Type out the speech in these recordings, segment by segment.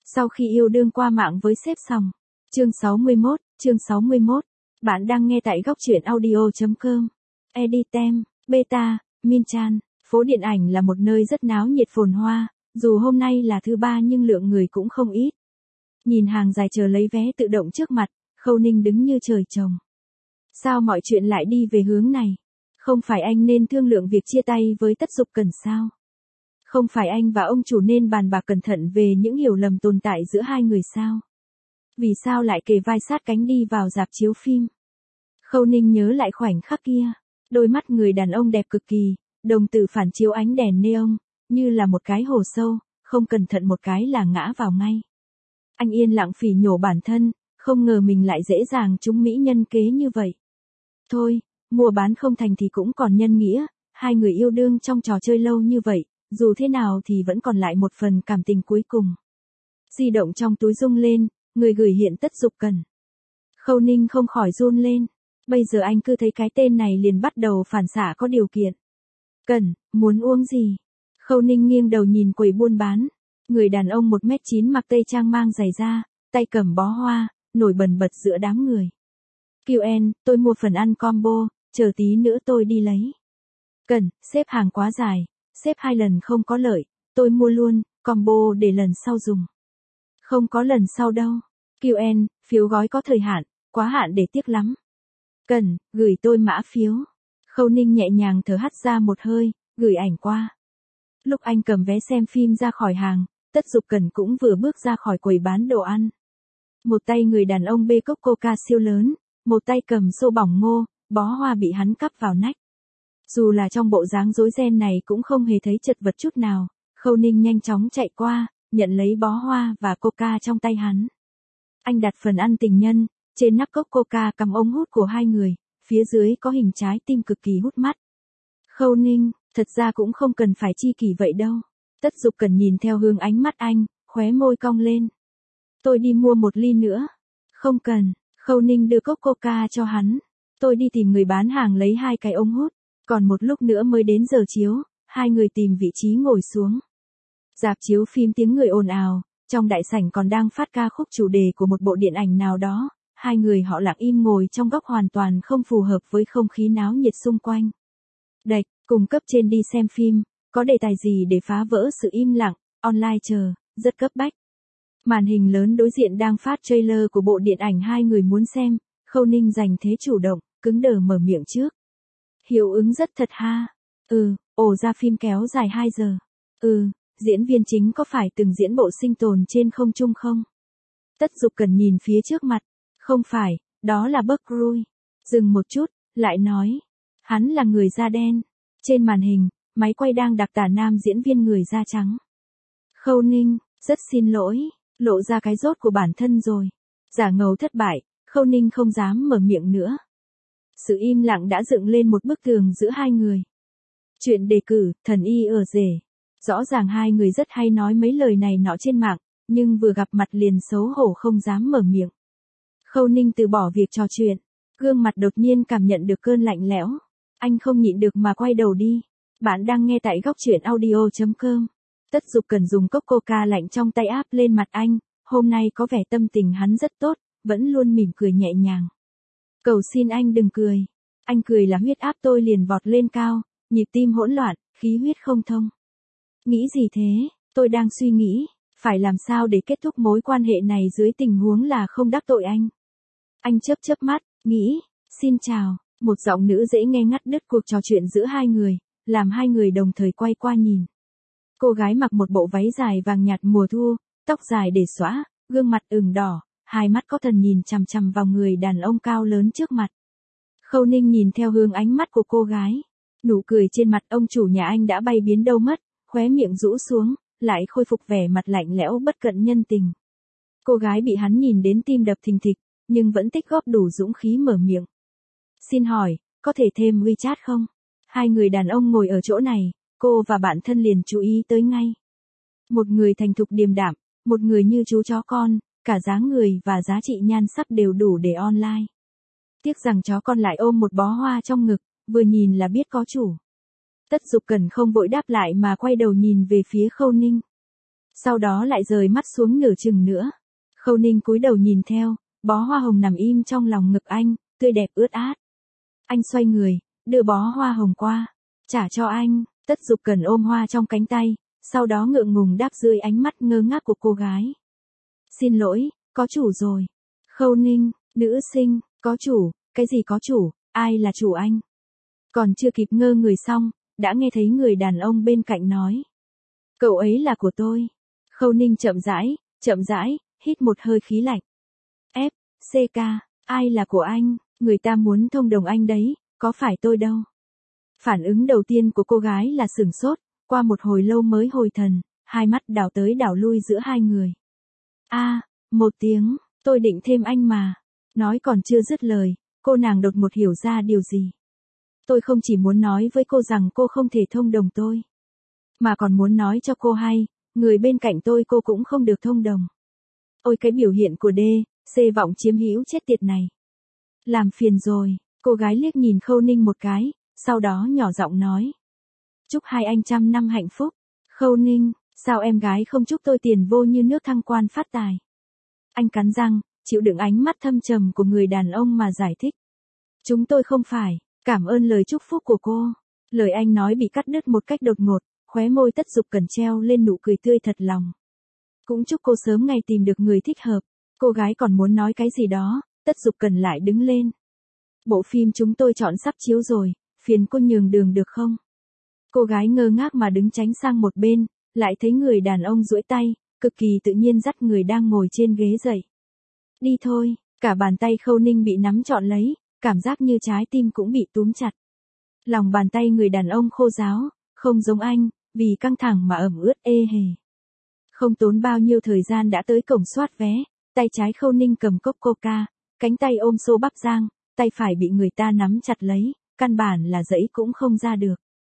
Sau khi yêu đương qua mạng với sếp xong. Chương 61. Bạn đang nghe tại góc truyện audio.com. Editem, Beta, Minchan. Phố điện ảnh là một nơi rất náo nhiệt phồn hoa, dù hôm nay là thứ ba nhưng lượng người cũng không ít. Nhìn hàng dài chờ lấy vé tự động trước mặt, Khâu Ninh đứng như trời trồng. Sao mọi chuyện lại đi về hướng này? Không phải anh nên thương lượng việc chia tay với Tất Dục Cẩn sao? Không phải anh và ông chủ nên bàn bạc cẩn thận về những hiểu lầm tồn tại giữa hai người sao? Vì sao lại kề vai sát cánh đi vào rạp chiếu phim? Khâu Ninh nhớ lại khoảnh khắc kia, đôi mắt người đàn ông đẹp cực kỳ, đồng tử phản chiếu ánh đèn neon, như là một cái hồ sâu, không cẩn thận một cái là ngã vào ngay. Anh yên lặng phỉ nhổ bản thân, không ngờ mình lại dễ dàng trúng mỹ nhân kế như vậy. Thôi, mua bán không thành thì cũng còn nhân nghĩa, hai người yêu đương trong trò chơi lâu như vậy, dù thế nào thì vẫn còn lại một phần cảm tình cuối cùng. Di động trong túi rung lên, người gửi hiện Tất Dục Cẩn. Khâu Ninh không khỏi run lên, bây giờ anh cứ thấy cái tên này liền bắt đầu phản xạ có điều kiện. Cẩn, muốn uống gì? Khâu Ninh nghiêng đầu nhìn quầy buôn bán. Người đàn ông 1m9 mặc tây trang mang giày da, tay cầm bó hoa, nổi bần bật giữa đám người. QN, tôi mua phần ăn combo, chờ tí nữa tôi đi lấy. Cẩn, xếp hàng quá dài, xếp 2 lần không có lợi, tôi mua luôn, combo để lần sau dùng. Không có lần sau đâu. QN, phiếu gói có thời hạn, quá hạn để tiếc lắm. Cẩn, gửi tôi mã phiếu. Khâu Ninh nhẹ nhàng thở hắt ra một hơi, gửi ảnh qua. Lúc anh cầm vé xem phim ra khỏi hàng, Tất Dục Cẩn cũng vừa bước ra khỏi quầy bán đồ ăn. Một tay người đàn ông bê cốc coca siêu lớn, một tay cầm xô bỏng ngô, bó hoa bị hắn cắp vào nách. Dù là trong bộ dáng rối ren này cũng không hề thấy chật vật chút nào, Khâu Ninh nhanh chóng chạy qua, nhận lấy bó hoa và coca trong tay hắn. Anh đặt phần ăn tình nhân, trên nắp cốc coca cắm ống hút của hai người, phía dưới có hình trái tim cực kỳ hút mắt. Khâu Ninh, thật ra cũng không cần phải chi kỷ vậy đâu. Tất Dục Cẩn nhìn theo hướng ánh mắt anh, khóe môi cong lên. Tôi đi mua một ly nữa. Không cần, Khâu Ninh đưa cốc coca cho hắn. Tôi đi tìm người bán hàng lấy 2 cái ống hút, còn một lúc nữa mới đến giờ chiếu, hai người tìm vị trí ngồi xuống. Rạp chiếu phim tiếng người ồn ào, trong đại sảnh còn đang phát ca khúc chủ đề của một bộ điện ảnh nào đó, hai người họ lặng im ngồi trong góc hoàn toàn không phù hợp với không khí náo nhiệt xung quanh. Đạch, cùng cấp trên đi xem phim, có đề tài gì để phá vỡ sự im lặng, online chờ, rất cấp bách. Màn hình lớn đối diện đang phát trailer của bộ điện ảnh hai người muốn xem, Khâu Ninh giành thế chủ động, cứng đờ mở miệng trước. Hiệu ứng rất thật ha. Ra phim kéo dài 2 giờ. Diễn viên chính có phải từng diễn bộ sinh tồn trên không trung không? Tất Dục Cẩn nhìn phía trước mặt. Không phải, đó là Buck Rui. Dừng một chút, lại nói. Hắn là người da đen. Trên màn hình, máy quay đang đặc tả nam diễn viên người da trắng. Khâu Ninh, rất xin lỗi, lộ ra cái rốt của bản thân rồi. Giả ngầu thất bại, Khâu Ninh không dám mở miệng nữa. Sự im lặng đã dựng lên một bức tường giữa hai người. Chuyện đề cử, thần y ở rể. Rõ ràng hai người rất hay nói mấy lời này nọ trên mạng, nhưng vừa gặp mặt liền xấu hổ không dám mở miệng. Khâu Ninh từ bỏ việc trò chuyện, gương mặt đột nhiên cảm nhận được cơn lạnh lẽo. Anh không nhịn được mà quay đầu đi. Bạn đang nghe tại góc truyện audio.com. Tất Dục Cẩn dùng cốc coca lạnh trong tay áp lên mặt anh, hôm nay có vẻ tâm tình hắn rất tốt, vẫn luôn mỉm cười nhẹ nhàng. Cầu xin anh đừng cười. Anh cười là huyết áp tôi liền vọt lên cao, nhịp tim hỗn loạn, khí huyết không thông. Nghĩ gì thế? Tôi đang suy nghĩ, phải làm sao để kết thúc mối quan hệ này dưới tình huống là không đắc tội anh. Anh chớp chớp mắt, nghĩ, xin chào, một giọng nữ dễ nghe ngắt đứt cuộc trò chuyện giữa hai người, làm hai người đồng thời quay qua nhìn. Cô gái mặc một bộ váy dài vàng nhạt mùa thu, tóc dài để xõa, gương mặt ửng đỏ, hai mắt có thần nhìn chằm chằm vào người đàn ông cao lớn trước mặt. Khâu Ninh nhìn theo hướng ánh mắt của cô gái. Nụ cười trên mặt ông chủ nhà anh đã bay biến đâu mất, khóe miệng rũ xuống, lại khôi phục vẻ mặt lạnh lẽo bất cận nhân tình. Cô gái bị hắn nhìn đến tim đập thình thịch, nhưng vẫn tích góp đủ dũng khí mở miệng. Xin hỏi, có thể thêm WeChat không? Hai người đàn ông ngồi ở chỗ này, cô và bạn thân liền chú ý tới ngay. Một người thành thục điềm đạm, một người như chú chó con, cả dáng người và giá trị nhan sắc đều đủ để online. Tiếc rằng chó con lại ôm một bó hoa trong ngực, vừa nhìn là biết có chủ. Tất Dục Cẩn không vội đáp lại mà quay đầu nhìn về phía Khâu Ninh. Sau đó lại rời mắt xuống nửa chừng nữa. Khâu Ninh cúi đầu nhìn theo, bó hoa hồng nằm im trong lòng ngực anh, tươi đẹp ướt át. Anh xoay người, đưa bó hoa hồng qua, trả cho anh. Tất Dục Cần ôm hoa trong cánh tay, sau đó ngượng ngùng đáp dưới ánh mắt ngơ ngác của cô gái. Xin lỗi, có chủ rồi. Khâu Ninh, nữ sinh, có chủ, cái gì có chủ, ai là chủ anh? Còn chưa kịp ngơ người xong, đã nghe thấy người đàn ông bên cạnh nói. Cậu ấy là của tôi. Khâu Ninh chậm rãi, hít một hơi khí lạnh. CK, ai là của anh, người ta muốn thông đồng anh đấy, có phải tôi đâu. Phản ứng đầu tiên của cô gái là sửng sốt, qua một hồi lâu mới hồi thần, hai mắt đảo tới đảo lui giữa hai người. Một tiếng, tôi định thêm anh mà. Nói còn chưa dứt lời, cô nàng đột ngột hiểu ra điều gì. Tôi không chỉ muốn nói với cô rằng cô không thể thông đồng tôi, mà còn muốn nói cho cô hay, người bên cạnh tôi cô cũng không được thông đồng. Ôi cái biểu hiện của C vọng chiếm hữu chết tiệt này. Làm phiền rồi, cô gái liếc nhìn Khâu Ninh một cái, sau đó nhỏ giọng nói. Chúc hai anh 100 năm hạnh phúc. Khâu Ninh, sao em gái không chúc tôi tiền vô như nước thăng quan phát tài? Anh cắn răng, chịu đựng ánh mắt thâm trầm của người đàn ông mà giải thích. Chúng tôi không phải, cảm ơn lời chúc phúc của cô. Lời anh nói bị cắt đứt một cách đột ngột, khóe môi Tất Dục Cần treo lên nụ cười tươi thật lòng. Cũng chúc cô sớm ngày tìm được người thích hợp. Cô gái còn muốn nói cái gì đó, Tất Dục Cần lại đứng lên. Bộ phim chúng tôi chọn sắp chiếu rồi, phiền cô nhường đường được không? Cô gái ngơ ngác mà đứng tránh sang một bên, lại thấy người đàn ông duỗi tay, cực kỳ tự nhiên dắt người đang ngồi trên ghế dậy. Đi thôi, cả bàn tay Khâu Ninh bị nắm trọn lấy, cảm giác như trái tim cũng bị túm chặt. Lòng bàn tay người đàn ông khô ráo, không giống anh, vì căng thẳng mà ẩm ướt ê hề. Không tốn bao nhiêu thời gian đã tới cổng soát vé, tay trái Khâu Ninh cầm cốc coca, cánh tay ôm xô bắp rang, tay phải bị người ta nắm chặt lấy, căn bản là dẫy cũng không ra được.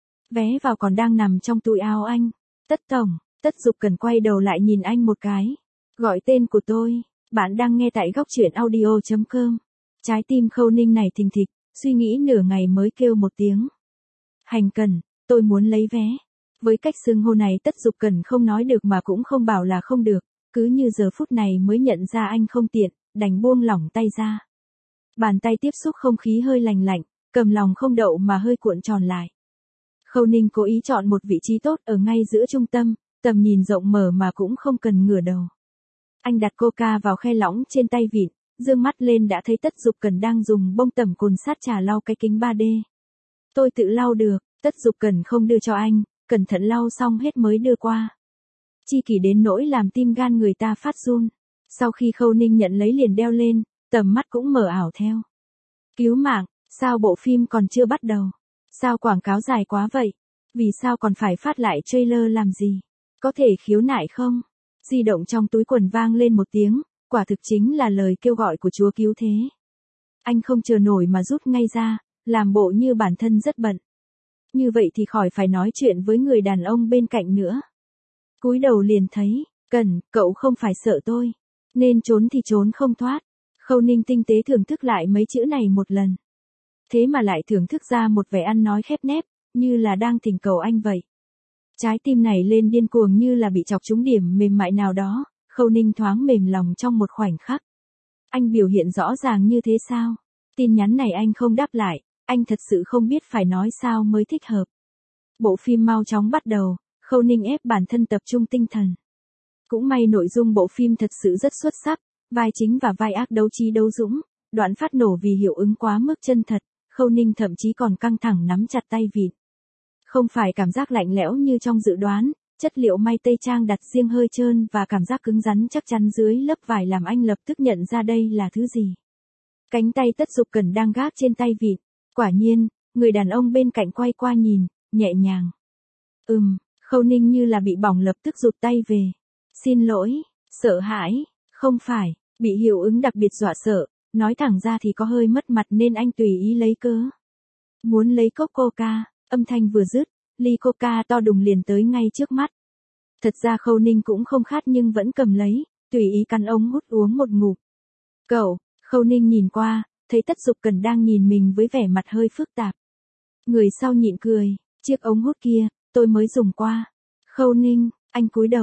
Vé vào còn đang nằm trong túi áo anh. Tất tổng, Tất Dục Cần quay đầu lại nhìn anh một cái. Gọi tên của tôi, bạn đang nghe tại góc truyện audio.com. Trái tim Khâu Ninh này thình thịch, suy nghĩ nửa ngày mới kêu một tiếng. Hành Cần, tôi muốn lấy vé. Với cách xưng hô này Tất Dục Cần không nói được mà cũng không bảo là không được, cứ như giờ phút này mới nhận ra anh không tiện, đành buông lỏng tay ra. Bàn tay tiếp xúc không khí hơi lành lạnh, cầm lòng không đậu mà hơi cuộn tròn lại. Khâu Ninh cố ý chọn một vị trí tốt ở ngay giữa trung tâm, tầm nhìn rộng mở mà cũng không cần ngửa đầu. Anh đặt coca vào khe lõng trên tay vịn, dương mắt lên đã thấy Tất Dục Cần đang dùng bông tẩm cồn sát trà lau cái kính 3D. Tôi tự lau được, Tất Dục Cần không đưa cho anh, cẩn thận lau xong hết mới đưa qua. Chi kỷ đến nỗi làm tim gan người ta phát run. Sau khi Khâu Ninh nhận lấy liền đeo lên, tầm mắt cũng mở ảo theo. Cứu mạng, sao bộ phim còn chưa bắt đầu? Sao quảng cáo dài quá vậy? Vì sao còn phải phát lại trailer làm gì? Có thể khiếu nại không? Di động trong túi quần vang lên một tiếng, quả thực chính là lời kêu gọi của Chúa cứu thế. Anh không chờ nổi mà rút ngay ra, làm bộ như bản thân rất bận. Như vậy thì khỏi phải nói chuyện với người đàn ông bên cạnh nữa. Cúi đầu liền thấy, Cần, cậu không phải sợ tôi. Nên trốn thì trốn không thoát. Khâu Ninh tinh tế thưởng thức lại mấy chữ này một lần. Thế mà lại thưởng thức ra một vẻ ăn nói khép nép, như là đang thỉnh cầu anh vậy. Trái tim này lên điên cuồng như là bị chọc trúng điểm mềm mại nào đó, Khâu Ninh thoáng mềm lòng trong một khoảnh khắc. Anh biểu hiện rõ ràng như thế sao? Tin nhắn này anh không đáp lại, anh thật sự không biết phải nói sao mới thích hợp. Bộ phim mau chóng bắt đầu, Khâu Ninh ép bản thân tập trung tinh thần. Cũng may nội dung bộ phim thật sự rất xuất sắc, vai chính và vai ác đấu trí đấu dũng, đoạn phát nổ vì hiệu ứng quá mức chân thật, Khâu Ninh thậm chí còn căng thẳng nắm chặt tay vịn. Không phải cảm giác lạnh lẽo như trong dự đoán, chất liệu may tây trang đặt riêng hơi trơn và cảm giác cứng rắn chắc chắn dưới lớp vải làm anh lập tức nhận ra đây là thứ gì. Cánh tay Tất Dục Cần đang gác trên tay vịn, quả nhiên, người đàn ông bên cạnh quay qua nhìn, nhẹ nhàng. Khâu Ninh như là bị bỏng lập tức rụt tay về. Xin lỗi, sợ hãi, không phải, bị hiệu ứng đặc biệt dọa sợ, nói thẳng ra thì có hơi mất mặt nên anh tùy ý lấy cớ. Muốn lấy cốc coca, âm thanh vừa dứt, ly coca to đùng liền tới ngay trước mắt. Thật ra Khâu Ninh cũng không khát nhưng vẫn cầm lấy, tùy ý cắn ống hút uống một ngụm. Cậu, Khâu Ninh nhìn qua, thấy Tất Dục Cần đang nhìn mình với vẻ mặt hơi phức tạp. Người sau nhịn cười, chiếc ống hút kia, tôi mới dùng qua. Khâu Ninh, anh cúi đầu,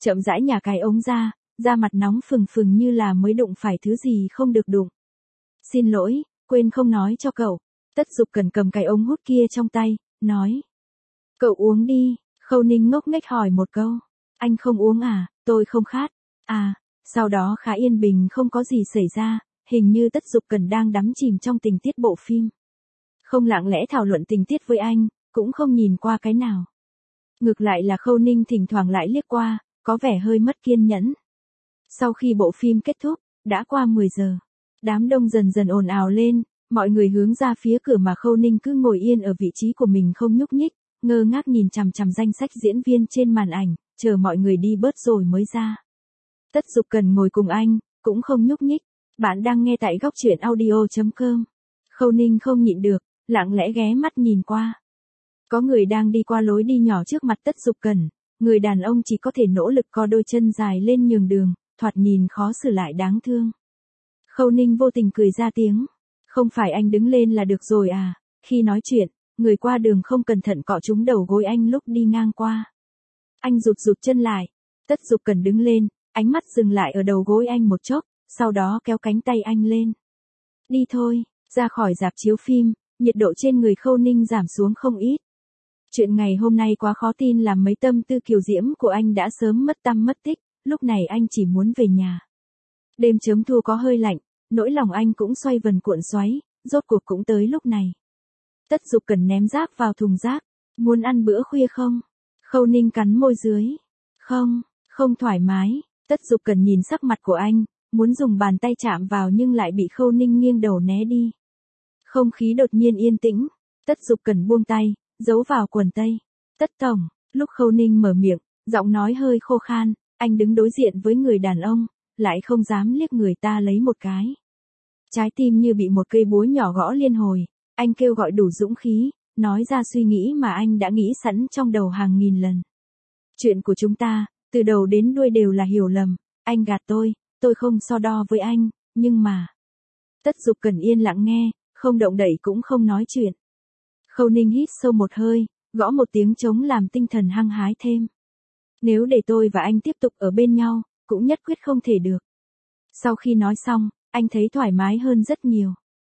chậm rãi nhả cái ống ra, da mặt nóng phừng phừng như là mới đụng phải thứ gì không được đụng. Xin lỗi, quên không nói cho cậu. Tất Dục Cần cầm cái ống hút kia trong tay, nói. Cậu uống đi, Khâu Ninh ngốc nghếch hỏi một câu. Anh không uống à, tôi không khát. À, sau đó khá yên bình không có gì xảy ra, hình như Tất Dục Cần đang đắm chìm trong tình tiết bộ phim. Không lặng lẽ thảo luận tình tiết với anh, cũng không nhìn qua cái nào. Ngược lại là Khâu Ninh thỉnh thoảng lại liếc qua, có vẻ hơi mất kiên nhẫn. Sau khi bộ phim kết thúc, đã qua 10 giờ. Đám đông dần dần ồn ào lên, mọi người hướng ra phía cửa mà Khâu Ninh cứ ngồi yên ở vị trí của mình không nhúc nhích, ngơ ngác nhìn chằm chằm danh sách diễn viên trên màn ảnh, chờ mọi người đi bớt rồi mới ra. Tất Dục Cần ngồi cùng anh, cũng không nhúc nhích. Bạn đang nghe tại góc truyện audio.com. Khâu Ninh không nhịn được, lặng lẽ ghé mắt nhìn qua. Có người đang đi qua lối đi nhỏ trước mặt Tất Dục Cần, người đàn ông chỉ có thể nỗ lực co đôi chân dài lên nhường đường, thoạt nhìn khó xử lại đáng thương. Khâu Ninh vô tình cười ra tiếng. Không phải anh đứng lên là được rồi à, khi nói chuyện, người qua đường không cẩn thận cọ trúng đầu gối anh lúc đi ngang qua. Anh rụt rụt chân lại. Tất Dục Cần đứng lên, ánh mắt dừng lại ở đầu gối anh một chốc, sau đó kéo cánh tay anh lên. Đi thôi, ra khỏi rạp chiếu phim, nhiệt độ trên người Khâu Ninh giảm xuống không ít. Chuyện ngày hôm nay quá khó tin làm mấy tâm tư kiều diễm của anh đã sớm mất tăm mất tích, lúc này anh chỉ muốn về nhà. Đêm chớm thu có hơi lạnh, nỗi lòng anh cũng xoay vần cuộn xoáy, rốt cuộc cũng tới lúc này. Tất Dục Cần ném rác vào thùng rác, muốn ăn bữa khuya không? Khâu Ninh cắn môi dưới. Không, không thoải mái. Tất Dục Cần nhìn sắc mặt của anh, muốn dùng bàn tay chạm vào nhưng lại bị Khâu Ninh nghiêng đầu né đi. Không khí đột nhiên yên tĩnh, Tất Dục Cần buông tay, giấu vào quần tây. Tất tổng, lúc Khâu Ninh mở miệng, giọng nói hơi khô khan, anh đứng đối diện với người đàn ông, lại không dám liếc người ta lấy một cái. Trái tim như bị một cây búa nhỏ gõ liên hồi, anh kêu gọi đủ dũng khí, nói ra suy nghĩ mà anh đã nghĩ sẵn trong đầu hàng nghìn lần. Chuyện của chúng ta, từ đầu đến đuôi đều là hiểu lầm, anh gạt tôi không so đo với anh, nhưng mà... Tất Dục Cần yên lặng nghe, không động đậy cũng không nói chuyện. Khâu Ninh hít sâu một hơi, gõ một tiếng trống làm tinh thần hăng hái thêm. Nếu để tôi và anh tiếp tục ở bên nhau, cũng nhất quyết không thể được. Sau khi nói xong, anh thấy thoải mái hơn rất nhiều.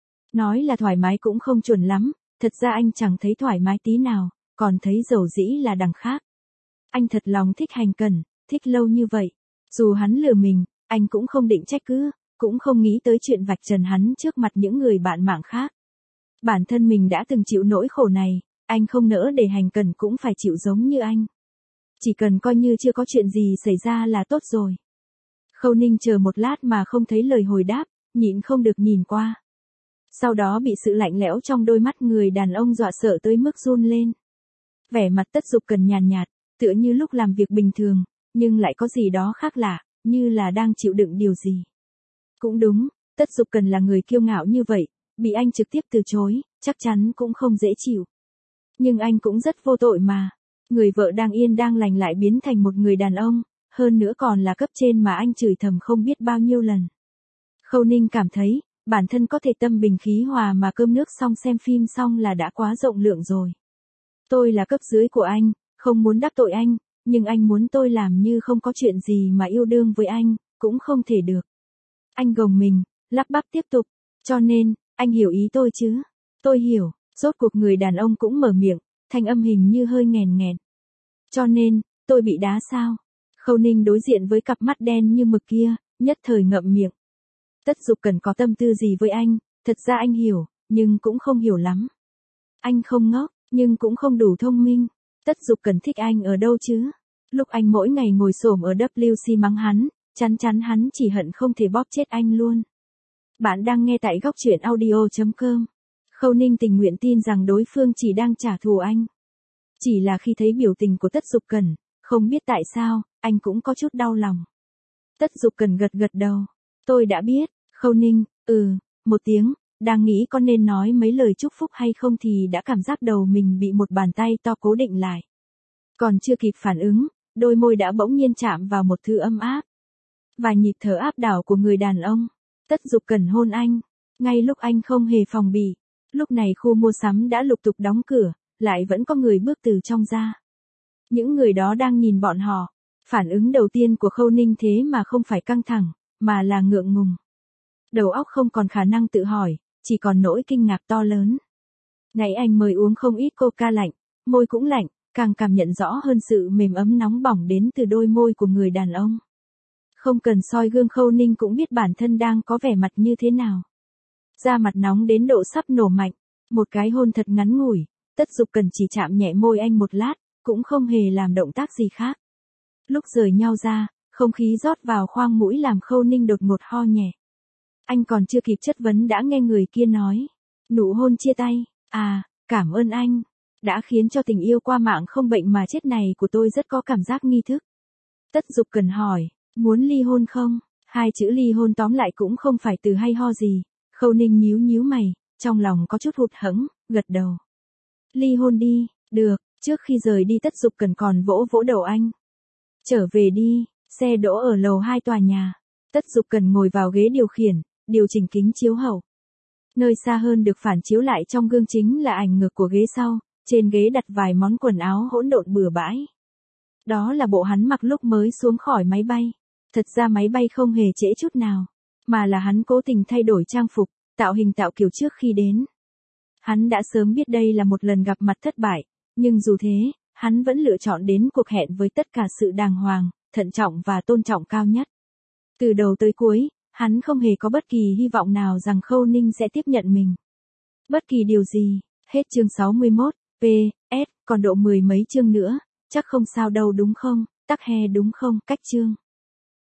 Nói là thoải mái cũng không chuẩn lắm, thật ra anh chẳng thấy thoải mái tí nào, còn thấy dầu dĩ là đằng khác. Anh thật lòng thích Hành Cẩn, thích lâu như vậy. Dù hắn lừa mình, anh cũng không định trách cứ, cũng không nghĩ tới chuyện vạch trần hắn trước mặt những người bạn mạng khác. Bản thân mình đã từng chịu nỗi khổ này, anh không nỡ để Hành Cẩn cũng phải chịu giống như anh. Chỉ cần coi như chưa có chuyện gì xảy ra là tốt rồi. Khâu Ninh chờ một lát mà không thấy lời hồi đáp, nhịn không được nhìn qua. Sau đó bị sự lạnh lẽo trong đôi mắt người đàn ông dọa sợ tới mức run lên. Vẻ mặt Tất Dục Cần nhàn nhạt, tựa như lúc làm việc bình thường, nhưng lại có gì đó khác lạ, như là đang chịu đựng điều gì. Cũng đúng, Tất Dục Cần là người kiêu ngạo như vậy, bị anh trực tiếp từ chối, chắc chắn cũng không dễ chịu. Nhưng anh cũng rất vô tội mà. Người vợ đang yên đang lành lại biến thành một người đàn ông, hơn nữa còn là cấp trên mà anh chửi thầm không biết bao nhiêu lần. Khâu Ninh cảm thấy, bản thân có thể tâm bình khí hòa mà cơm nước xong xem phim xong là đã quá rộng lượng rồi. Tôi là cấp dưới của anh, không muốn đắc tội anh, nhưng anh muốn tôi làm như không có chuyện gì mà yêu đương với anh, cũng không thể được. Anh gồng mình, lắp bắp tiếp tục, cho nên, anh hiểu ý tôi chứ? Tôi hiểu, rốt cuộc người đàn ông cũng mở miệng, thanh âm hình như hơi nghèn nghẹn. Cho nên, tôi bị đá sao? Khâu Ninh đối diện với cặp mắt đen như mực kia, nhất thời ngậm miệng. Tất Dục Cần có tâm tư gì với anh, thật ra anh hiểu, nhưng cũng không hiểu lắm. Anh không ngốc, nhưng cũng không đủ thông minh. Tất Dục Cần thích anh ở đâu chứ? Lúc anh mỗi ngày ngồi xổm ở WC mắng hắn, chắn chắn hắn chỉ hận không thể bóp chết anh luôn. Bạn đang nghe tại góc truyện audio.com. Khâu Ninh tình nguyện tin rằng đối phương chỉ đang trả thù anh. Chỉ là khi thấy biểu tình của Tất Dục Cần, không biết tại sao, anh cũng có chút đau lòng. Tất Dục Cần gật gật đầu. Tôi đã biết, Khâu Ninh, một tiếng, đang nghĩ có nên nói mấy lời chúc phúc hay không thì đã cảm giác đầu mình bị một bàn tay to cố định lại. Còn chưa kịp phản ứng, đôi môi đã bỗng nhiên chạm vào một thứ ấm áp. Và nhịp thở áp đảo của người đàn ông. Tất Dục Cần hôn anh, ngay lúc anh không hề phòng bị. Lúc này khu mua sắm đã lục tục đóng cửa, lại vẫn có người bước từ trong ra. Những người đó đang nhìn bọn họ. Phản ứng đầu tiên của Khâu Ninh thế mà không phải căng thẳng, mà là ngượng ngùng. Đầu óc không còn khả năng tự hỏi, chỉ còn nỗi kinh ngạc to lớn. Nãy anh mới uống không ít coca lạnh, môi cũng lạnh, càng cảm nhận rõ hơn sự mềm ấm nóng bỏng đến từ đôi môi của người đàn ông. Không cần soi gương Khâu Ninh cũng biết bản thân đang có vẻ mặt như thế nào. Da mặt nóng đến độ sắp nổ mạnh, một cái hôn thật ngắn ngủi, Tất Dục Cần chỉ chạm nhẹ môi anh một lát, cũng không hề làm động tác gì khác. Lúc rời nhau ra, không khí rót vào khoang mũi làm Khâu Ninh đột ngột ho nhẹ. Anh còn chưa kịp chất vấn đã nghe người kia nói. Nụ hôn chia tay, à, cảm ơn anh. Đã khiến cho tình yêu qua mạng không bệnh mà chết này của tôi rất có cảm giác nghi thức. Tất Dục Cần hỏi, muốn ly hôn không? Hai chữ ly hôn tóm lại cũng không phải từ hay ho gì. Khâu Ninh nhíu nhíu mày, trong lòng có chút hụt hẫng, gật đầu. Ly hôn đi, được, trước khi rời đi Tất Dục Cần còn vỗ vỗ đầu anh. Trở về đi, xe đỗ ở lầu 2 tòa nhà. Tất Dục Cần ngồi vào ghế điều khiển, điều chỉnh kính chiếu hậu. Nơi xa hơn được phản chiếu lại trong gương chính là ảnh ngược của ghế sau, trên ghế đặt vài món quần áo hỗn độn bừa bãi. Đó là bộ hắn mặc lúc mới xuống khỏi máy bay. Thật ra máy bay không hề trễ chút nào, mà là hắn cố tình thay đổi trang phục, tạo hình tạo kiểu trước khi đến. Hắn đã sớm biết đây là một lần gặp mặt thất bại, nhưng dù thế, hắn vẫn lựa chọn đến cuộc hẹn với tất cả sự đàng hoàng, thận trọng và tôn trọng cao nhất. Từ đầu tới cuối, hắn không hề có bất kỳ hy vọng nào rằng Khâu Ninh sẽ tiếp nhận mình. Bất kỳ điều gì. Hết chương 61, PS, còn độ 10 mấy chương nữa, chắc không sao đâu đúng không, tắc he đúng không, cách chương.